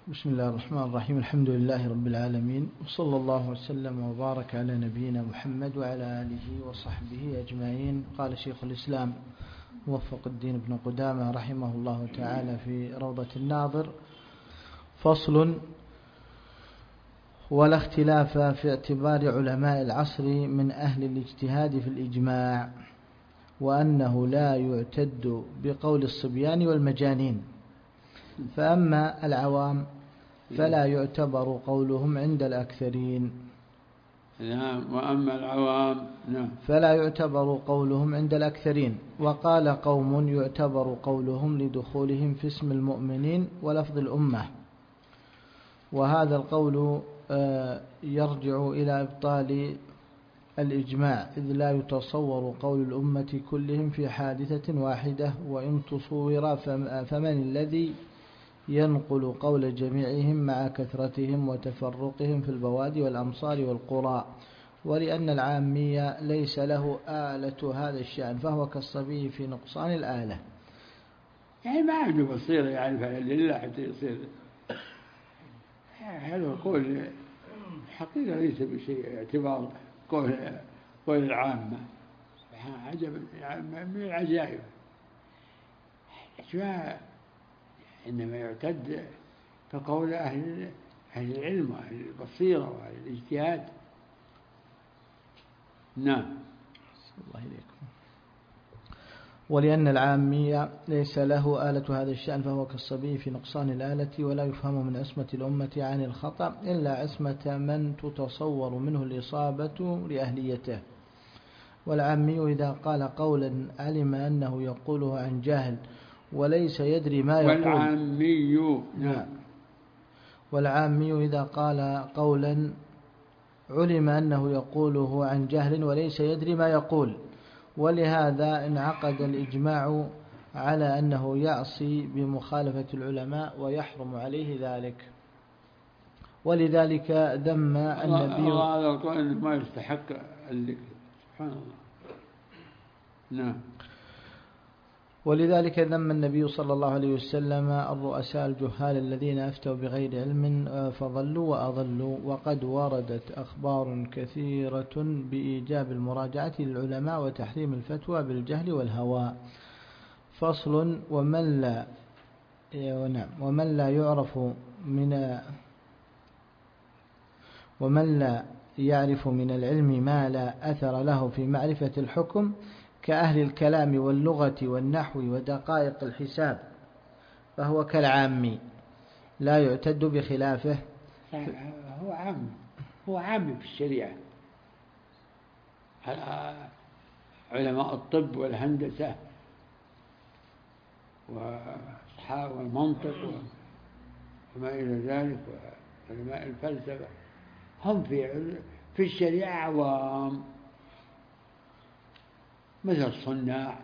بسم الله الرحمن الرحيم. الحمد لله رب العالمين، وصلى الله وسلم وبارك على نبينا محمد وعلى آله وصحبه أجمعين. قال شيخ الإسلام موفق الدين بن قدامة رحمه الله تعالى في روضة الناظر: فصل: ولا اختلاف في اعتبار علماء العصر من أهل الاجتهاد في الإجماع، وأنه لا يعتد بقول الصبيان والمجانين. فأما العوام فلا يعتبر قولهم عند الأكثرين. نعم. وأما العوام فلا يعتبر قولهم عند الأكثرين. وقال قوم: يعتبر قولهم لدخولهم في اسم المؤمنين ولفظ الأمة. وهذا القول يرجع إلى إبطال الإجماع، إذ لا يتصور قول الأمة كلهم في حادثة واحدة، وإن تصور فمن الذي ينقل قول جميعهم مع كثرتهم وتفرقهم في البوادي والأمصار والقرى. ولأن العامية ليس له آلة هذا الشأن، فهو كالصبي في نقصان الآلة. يعني ما عنده بصيرة يعني لله حتى يصير. هذا القول حقيقة ليس بشيء اعتبار قول العامة. عجب من العجائب. إنما يعتد كقول أهل العلم وأهل البصيرة وأهل الاجتهاد. نعم. الله إليكم. ولأن العامية ليس له آلة هذا الشأن، فهو كالصبي في نقصان الآلة. ولا يفهم من عصمة الأمة عن الخطأ إلا عصمة من تتصور منه الإصابة لأهليته. والعامي إذا قال قولا علم أنه يقوله عن جهل وليس يدري ما يقول. والعامي إذا قال قولا علم أنه يقوله عن جهل وليس يدري ما يقول. ولهذا انعقد الإجماع على أنه يعصي بمخالفة العلماء ويحرم عليه ذلك. ولذلك ذم النبي هذا القول ما يستحق الذكر. سبحان الله. نعم. ولذلك ذم النبي صلى الله عليه وسلم الرؤساء الجهال الذين أفتوا بغير علم فضلوا وأضلوا. وقد وردت أخبار كثيرة بإيجاب المراجعة للعلماء وتحريم الفتوى بالجهل والهوى. فصل: ومن لا يعرف من العلم ما لا أثر له في معرفة الحكم، كأهل الكلام واللغة والنحو ودقائق الحساب، فهو كالعامي لا يعتد بخلافه. هو عام في الشريعة. علماء الطب والهندسة والمنطق وما إلى ذلك وعلماء الفلسفة هم في الشريعة عوام، مثل الصناع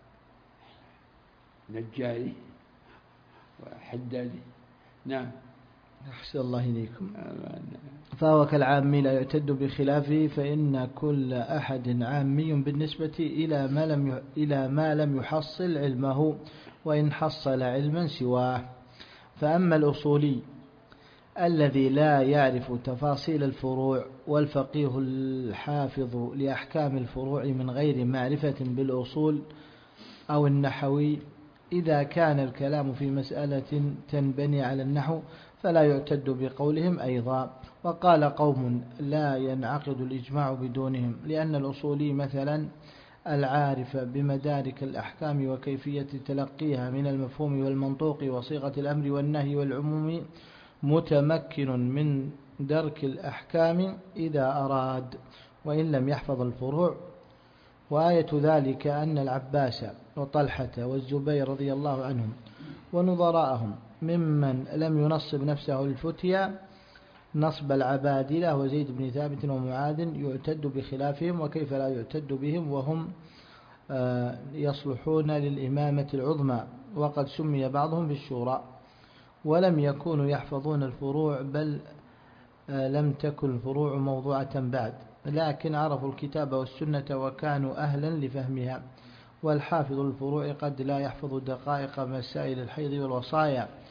نجاري وحدادي. نعم. أحسن الله إليكم. فهو كالعامي لا يعتد بخلافه، فإن كل أحد عامي بالنسبة إلى ما لم يحصل علمه، وإن حصل علما سواه. فأما الأصولي الذي لا يعرف تفاصيل الفروع، والفقيه الحافظ لأحكام الفروع من غير معرفة بالأصول، أو النحوي إذا كان الكلام في مسألة تنبني على النحو، فلا يعتد بقولهم أيضا. وقال قوم: لا ينعقد الإجماع بدونهم، لأن الأصولي مثلا العارف بمدارك الأحكام وكيفية تلقيها من المفهوم والمنطوق وصيغة الأمر والنهي والعموم متمكن من درك الأحكام إذا أراد، وإن لم يحفظ الفروع. وآية ذلك أن العباس وطلحة والزبير رضي الله عنهم ونظراءهم ممن لم ينصب نفسه الفتيا نصب العبادلة وزيد بن ثابت ومعاذ يعتد بخلافهم، وكيف لا يعتد بهم وهم يصلحون للإمامة العظمى، وقد سمي بعضهم بالشورى. ولم يكونوا يحفظون الفروع، بل لم تكن الفروع موضوعة بعد، لكن عرفوا الكتاب والسنة وكانوا أهلا لفهمها. والحافظ الفروع قد لا يحفظ دقائق مسائل الحيض والوصايا،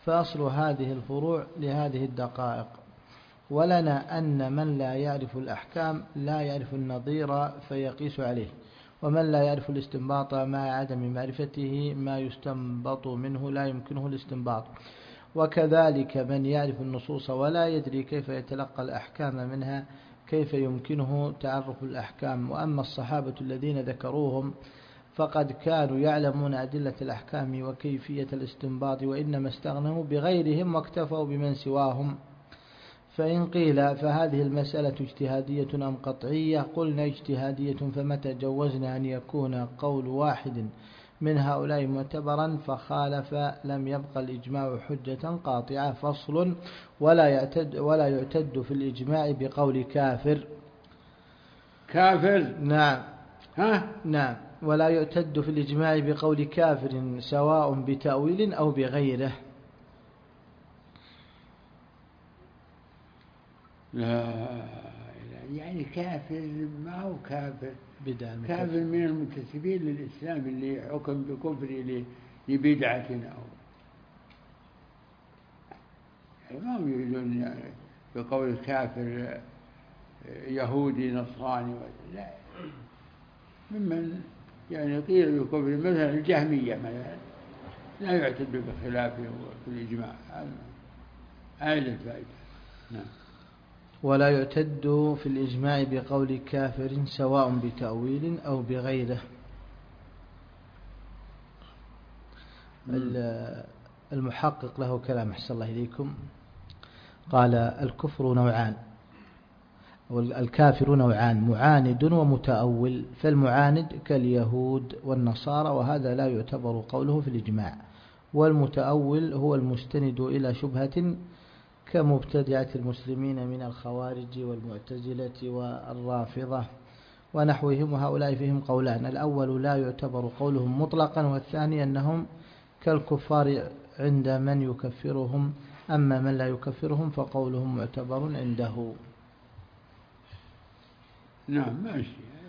فأصل هذه الفروع لهذه الدقائق. ولنا أن من لا يعرف الأحكام لا يعرف النظير فيقيس عليه، ومن لا يعرف الاستنباط مع عدم معرفته ما يستنبط منه لا يمكنه الاستنباط. وكذلك من يعرف النصوص ولا يدري كيف يتلقى الأحكام منها كيف يمكنه تعرف الأحكام. وأما الصحابة الذين ذكروهم فقد كانوا يعلمون أدلة الأحكام وكيفية الاستنباط، وإنما استغنوا بغيرهم واكتفوا بمن سواهم. فإن قيل فهذه المسألة اجتهادية أم قطعية؟ قلنا اجتهادية، فمتى جوزنا أن يكون قول واحد من هؤلاء معتبرا فخالف لم يبقى الإجماع حجة قاطعة. فصل: ولا يعتد في الإجماع بقول كافر. كافر؟ نعم. ها؟ نعم. ولا يعتد في الإجماع بقول كافر سواء بتأويل أو بغيره. لا، يعني كافر ما هو كافر، كافر من المنتسبين للإسلام اللي حكم بكفر لبدعة أو يعني ما يريدون يعني بقول الكافر يهودي نصراني، لا، ممن يعني قيل بكفر مثلا الجهمية مثلا لا يعتد بخلافه في الإجماع. هذه الفائدة. نعم. ولا يعتد في الإجماع بقول كافر سواء بتأويل أو بغيره. المحقق له كلام أحسن الله إليكم، قال: الكفر نوعان، الكافر نوعان: معاند ومتأول. فالمعاند كاليهود والنصارى وهذا لا يعتبر قوله في الإجماع. والمتأول هو المستند إلى شبهة كمبتدعة المسلمين من الخوارج والمعتزلة والرافضة ونحوهم، وهؤلاء فيهم قولان: الأول لا يعتبر قولهم مطلقا، والثاني أنهم كالكفار عند من يكفرهم، أما من لا يكفرهم فقولهم معتبر عنده. نعم ماشي.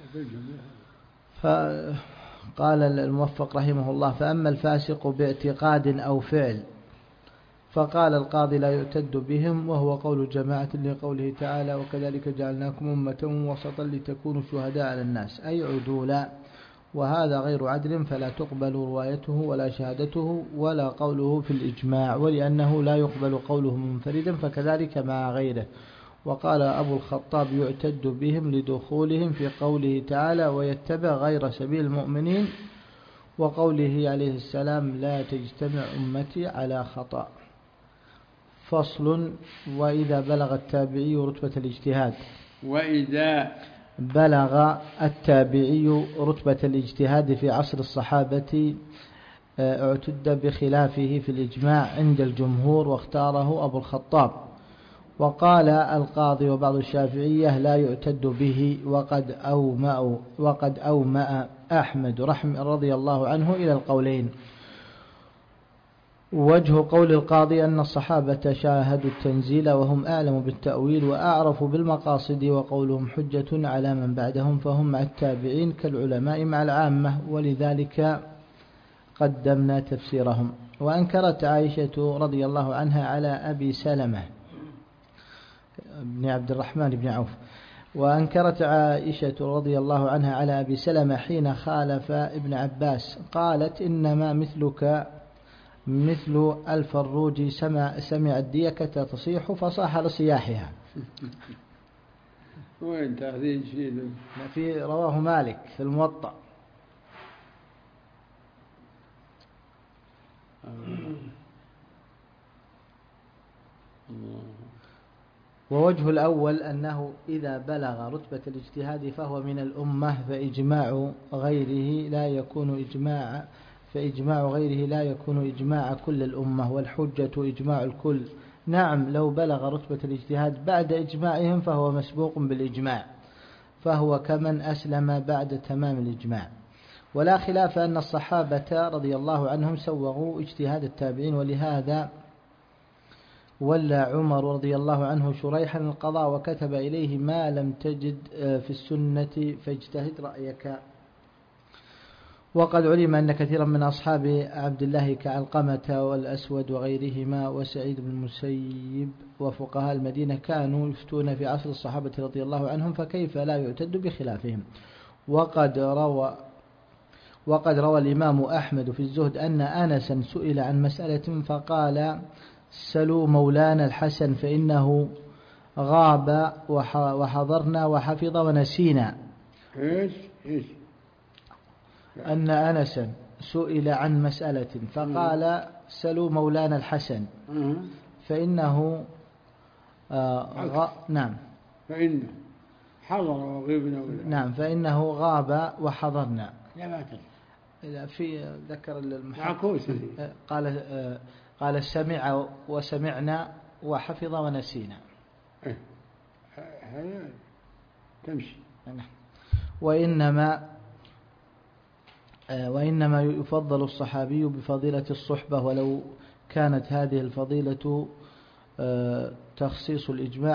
فقال الموفق رحمه الله: فأما الفاسق باعتقاد أو فعل فقال القاضي لا يعتد بهم، وهو قول جماعة لقوله تعالى: وكذلك جعلناكم أمة وسطا لتكونوا شهداء على الناس، أي عدولا، وهذا غير عدل فلا تقبل روايته ولا شهادته ولا قوله في الإجماع، ولأنه لا يقبل قوله منفردا فكذلك مع غيره. وقال أبو الخطاب: يعتد بهم لدخولهم في قوله تعالى: ويتبع غير سبيل المؤمنين، وقوله عليه السلام: لا تجتمع أمتي على خطأ. فصل: وإذا بلغ التابعي رتبة الاجتهاد. وإذا بلغ التابعي رتبة الاجتهاد في عصر الصحابة اعتد بخلافه في الإجماع عند الجمهور، واختاره أبو الخطاب. وقال القاضي وبعض الشافعية لا يعتد به، وقد أومأ أحمد رضي الله عنه إلى القولين. وجه قول القاضي أن الصحابة شاهدوا التنزيل وهم أعلم بالتأويل وأعرف بالمقاصد، وقولهم حجة على من بعدهم، فهم مع التابعين كالعلماء مع العامة، ولذلك قدمنا تفسيرهم. وأنكرت عائشة رضي الله عنها على أبي سلمة بن عبد الرحمن بن عوف، وأنكرت عائشة رضي الله عنها على أبي سلمة حين خالف ابن عباس، قالت: إنما مثلك مثل الفروج سمع الديكة تصيح فصاح لصياحها. وين تأخذين شيء؟ في رواه مالك في الموطأ. ووجه الأول أنه إذا بلغ رتبة الاجتهاد فهو من الأمة، فإجماع غيره لا يكون إجماع كل الأمة، والحجة إجماع الكل. نعم، لو بلغ رتبة الاجتهاد بعد إجماعهم فهو مسبوق بالإجماع، فهو كمن أسلم بعد تمام الإجماع. ولا خلاف أن الصحابة رضي الله عنهم سوغوا اجتهاد التابعين، ولهذا ولى عمر رضي الله عنه شريحا القضاء وكتب إليه: ما لم تجد في السنة فاجتهد رأيك. وقد علم أن كثيرا من أصحاب عبد الله كعلقمة والأسود وغيرهما وسعيد بن المسيب وفقهاء المدينة كانوا يفتون في عصر الصحابة رضي الله عنهم، فكيف لا يعتد بخلافهم. وقد روى الإمام أحمد في الزهد أن أنسا سئل عن مسألة فقال: سلوا مولانا الحسن فإنه غاب وحضرنا وحفظ ونسينا. إيش أن أنسا سئل عن مسألة فقال: سلوا مولانا الحسن فإنه نعم فإنه حضر وغبنا نعم فإنه غاب وحضرنا. لا ما تدري في ذكر معكوس قال سمع وسمعنا وحفظ ونسينا. هذا تمشي. وإنما يفضل الصحابي بفضيلة الصحبة، ولو كانت هذه الفضيلة تخصيص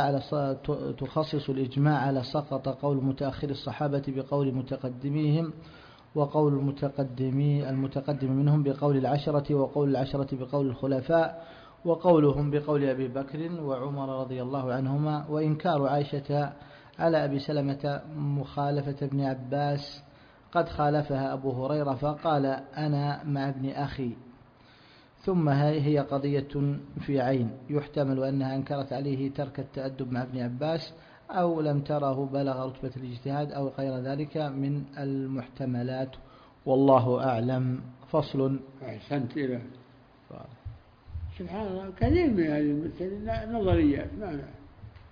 الإجماع على سقط قول متأخر الصحابة بقول متقدميهم، وقول المتقدم منهم بقول العشرة، وقول العشرة بقول الخلفاء، وقولهم بقول أبي بكر وعمر رضي الله عنهما. وإنكار عائشة على أبي سلمة مخالفة ابن عباس قد خالفها أبو هريرة فقال: أنا مع ابن أخي. ثم هي قضية في عين، يحتمل أنها أنكرت عليه ترك التأدب مع ابن عباس، أو لم تره بلغ رتبة الاجتهاد، أو غير ذلك من المحتملات، والله أعلم. فصل. أحسنت إلى سبحان الله. كثير من هذه المسألة نظريات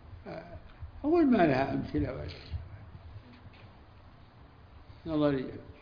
أقول ما لها أمثلة ولا نظريات.